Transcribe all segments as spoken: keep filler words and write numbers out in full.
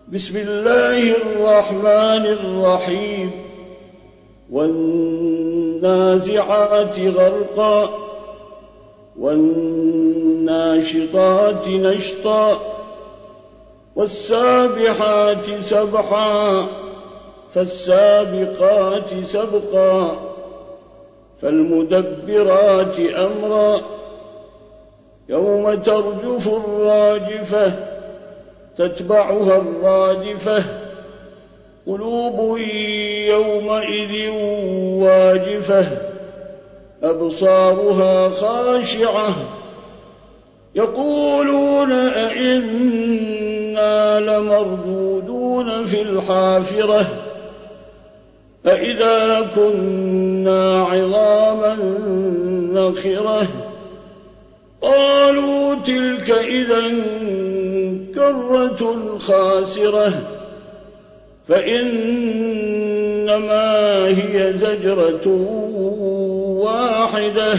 بسم الله الرحمن الرحيم والنازعات غرقا والناشطات نشطا والسابحات سبحا فالسابقات سبقا فالمدبرات أمرا يوم ترجف الراجفة تتبعها الرادفة قلوب يومئذ واجفة أبصارها خاشعة يقولون أئنا لمردودون في الحافرة أئذا كنا عظاما نخرة قالوا تلك إذا كرة خاسرة فإنما هي زجرة واحدة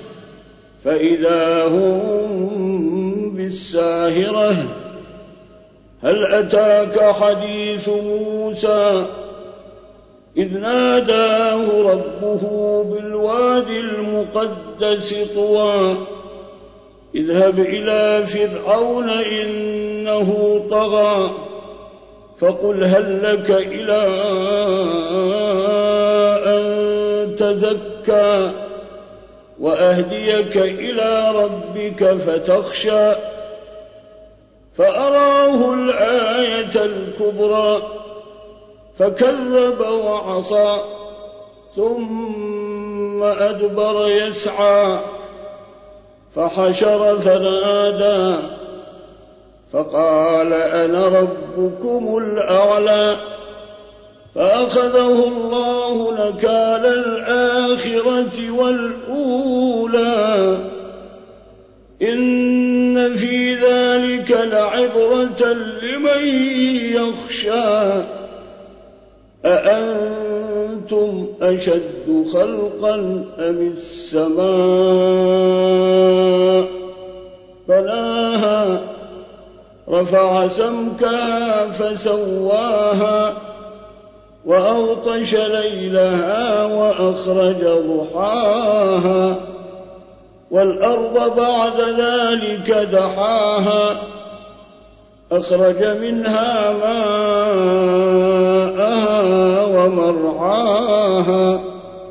فإذا هم بالساهرة هل أتاك حديث موسى إذ ناداه ربه بالوادي المقدس طوى اذهب إلى فرعون إنه طغى فقل هل لك إلى أن تزكى وأهديك إلى ربك فتخشى فأراه الآية الكبرى فكذب وعصى ثم أدبر يسعى فحشر فنادى فقال أنا ربكم الأعلى فأخذه الله نكال الآخرة والأولى إن في ذلك لعبرة لمن يخشى أأنتم أشد خلقا أم السماء بناها رفع سمكها فسواها وأغطش ليلها وأخرج ضحاها والأرض بعد ذلك دحاها أخرج منها ماءها ومرعاها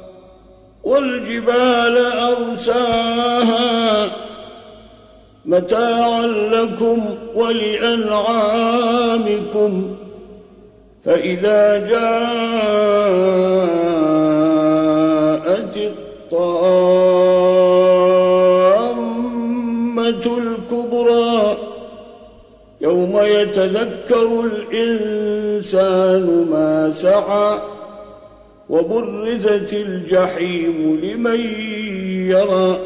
والجبال أرساها متاعا لكم ولأنعامكم فإذا جاءت الطامة الكبرى يوم يتذكر الإنسان ما سعى وبرزت الجحيم لمن يرى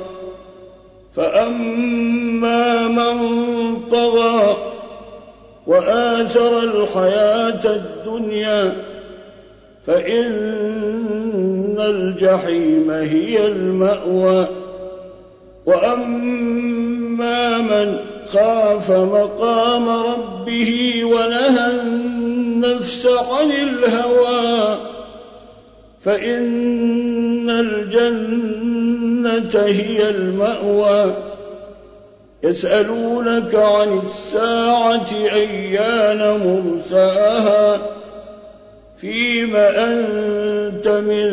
فأما من طغى وآثر الحياة الدنيا فإن الجحيم هي المأوى وأما من خاف مقام ربه ونهى النفس عن الهوى فإن الجنة هي المأوى يسألونك عن الساعة أيان مرساها فيم أنت من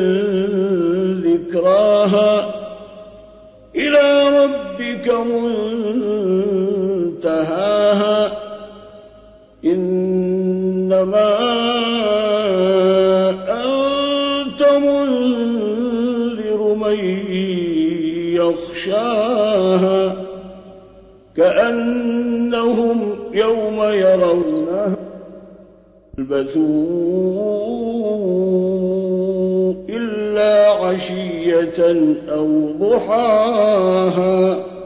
ذكراها إلى ربك منتهاها إنما أنت منذر من يخشاها كأنهم يوم يرونه يلبثوا إلا عشية أو ضحاها